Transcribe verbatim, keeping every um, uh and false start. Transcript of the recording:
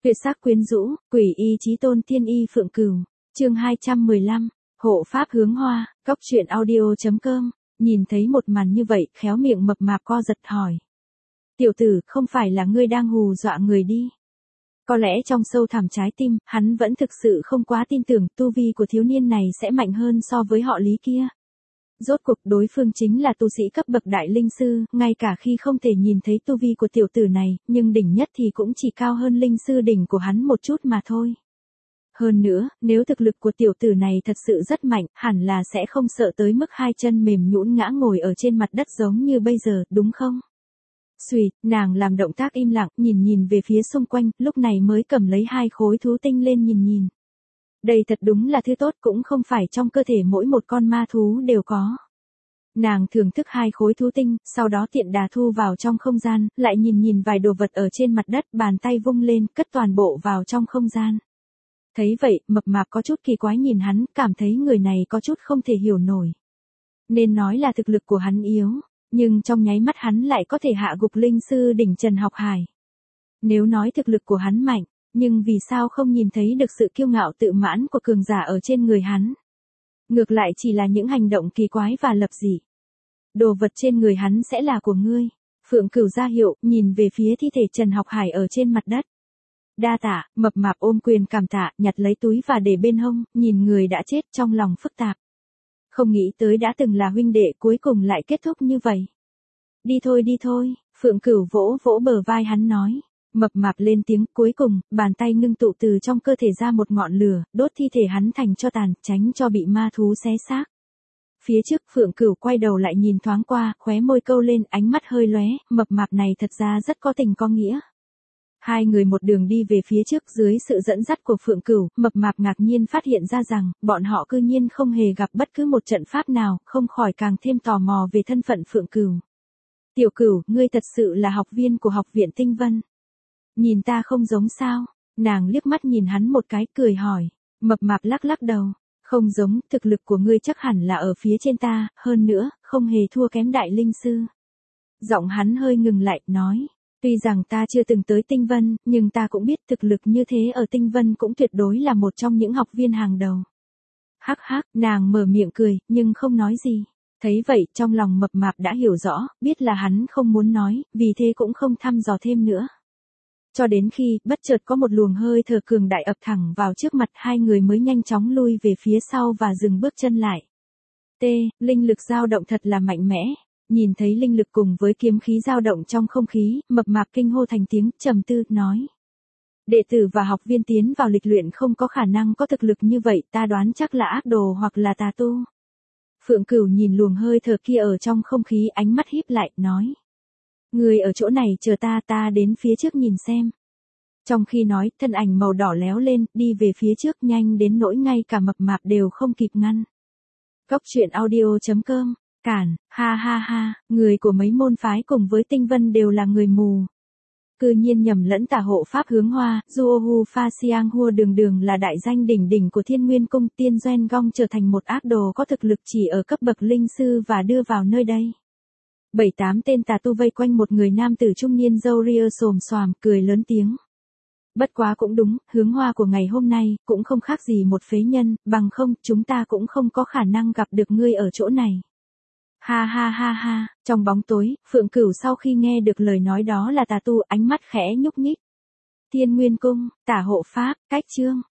Tuyệt sắc quyến rũ, quỷ y chí tôn tiên y Phượng Cửu. Chương hai trăm mười lăm, hộ pháp hướng hoa, góc truyện audio chấm com. Nhìn thấy một màn như vậy, khéo miệng mập mạp co giật hỏi. Tiểu tử, không phải là ngươi đang hù dọa người đi. Có lẽ trong sâu thẳm trái tim, hắn vẫn thực sự không quá tin tưởng tu vi của thiếu niên này sẽ mạnh hơn so với họ Lý kia. Rốt cuộc đối phương chính là tu sĩ cấp bậc đại linh sư, ngay cả khi không thể nhìn thấy tu vi của tiểu tử này, nhưng đỉnh nhất thì cũng chỉ cao hơn linh sư đỉnh của hắn một chút mà thôi. Hơn nữa, nếu thực lực của tiểu tử này thật sự rất mạnh, hẳn là sẽ không sợ tới mức hai chân mềm nhũn ngã ngồi ở trên mặt đất giống như bây giờ, đúng không? Xùy, nàng làm động tác im lặng, nhìn nhìn về phía xung quanh, lúc này mới cầm lấy hai khối thú tinh lên nhìn nhìn. Đây thật đúng là thứ tốt, cũng không phải trong cơ thể mỗi một con ma thú đều có. Nàng thưởng thức hai khối thú tinh, sau đó tiện đà thu vào trong không gian, lại nhìn nhìn vài đồ vật ở trên mặt đất, bàn tay vung lên, cất toàn bộ vào trong không gian. Thấy vậy, mập mạp có chút kỳ quái nhìn hắn, cảm thấy người này có chút không thể hiểu nổi. Nên nói là thực lực của hắn yếu, nhưng trong nháy mắt hắn lại có thể hạ gục linh sư đỉnh Trần Học Hải. Nếu nói thực lực của hắn mạnh, nhưng vì sao không nhìn thấy được sự kiêu ngạo tự mãn của cường giả ở trên người hắn? Ngược lại chỉ là những hành động kỳ quái và lập dị. Đồ vật trên người hắn sẽ là của ngươi. Phượng Cửu ra hiệu, nhìn về phía thi thể Trần Học Hải ở trên mặt đất. Đa tạ, mập mạp ôm quyền cảm tạ, nhặt lấy túi và để bên hông, nhìn người đã chết trong lòng phức tạp. Không nghĩ tới đã từng là huynh đệ cuối cùng lại kết thúc như vậy. Đi thôi đi thôi, Phượng Cửu vỗ vỗ bờ vai hắn nói. Mập mạp lên tiếng, cuối cùng, bàn tay ngưng tụ từ trong cơ thể ra một ngọn lửa, đốt thi thể hắn thành tro tàn, tránh cho bị ma thú xé xác. Phía trước Phượng Cửu quay đầu lại nhìn thoáng qua, khóe môi câu lên, ánh mắt hơi lóe, mập mạp này thật ra rất có tình có nghĩa. Hai người một đường đi về phía trước dưới sự dẫn dắt của Phượng Cửu, mập mạp ngạc nhiên phát hiện ra rằng, bọn họ cư nhiên không hề gặp bất cứ một trận pháp nào, không khỏi càng thêm tò mò về thân phận Phượng Cửu. Tiểu Cửu, ngươi thật sự là học viên của học viện Tinh Vân. Nhìn ta không giống sao? Nàng liếc mắt nhìn hắn một cái, cười hỏi. Mập mạp lắc lắc đầu. Không giống, thực lực của ngươi chắc hẳn là ở phía trên ta, hơn nữa, không hề thua kém đại linh sư. Giọng hắn hơi ngừng lại, nói. Tuy rằng ta chưa từng tới Tinh Vân, nhưng ta cũng biết thực lực như thế ở Tinh Vân cũng tuyệt đối là một trong những học viên hàng đầu. Hắc hắc, nàng mở miệng cười, nhưng không nói gì. Thấy vậy, trong lòng mập mạp đã hiểu rõ, biết là hắn không muốn nói, vì thế cũng không thăm dò thêm nữa. Cho đến khi, bất chợt có một luồng hơi thở cường đại ập thẳng vào trước mặt, hai người mới nhanh chóng lui về phía sau và dừng bước chân lại. T, linh lực dao động thật là mạnh mẽ. Nhìn thấy linh lực cùng với kiếm khí dao động trong không khí, mập mạp kinh hô thành tiếng, trầm tư, nói. Đệ tử và học viên tiến vào lịch luyện không có khả năng có thực lực như vậy, ta đoán chắc là ác đồ hoặc là tà tu. Phượng Cửu nhìn luồng hơi thở kia ở trong không khí, ánh mắt híp lại, nói. Người ở chỗ này chờ ta, ta đến phía trước nhìn xem. Trong khi nói, thân ảnh màu đỏ léo lên, đi về phía trước nhanh đến nỗi ngay cả mập mạp đều không kịp ngăn. Góc truyện audio chấm com, cản, ha ha ha, người của mấy môn phái cùng với Tinh Vân đều là người mù. Cư nhiên nhầm lẫn tà hộ pháp hướng hoa, Duohu Pha Siang Hua đường đường là đại danh đỉnh đỉnh của Thiên Nguyên Cung, Tiên Doen Gong trở thành một ác đồ có thực lực chỉ ở cấp bậc linh sư và đưa vào nơi đây. Bảy tám tên tà tu vây quanh một người nam tử trung niên râu ria xồm xoàm, cười lớn tiếng. Bất quá cũng đúng, hướng hoa của ngày hôm nay, cũng không khác gì một phế nhân, bằng không, chúng ta cũng không có khả năng gặp được ngươi ở chỗ này. Ha ha ha ha, trong bóng tối, Phượng Cửu sau khi nghe được lời nói đó là tà tu, ánh mắt khẽ nhúc nhích. Thiên Nguyên Cung, tả hộ pháp, cách chương.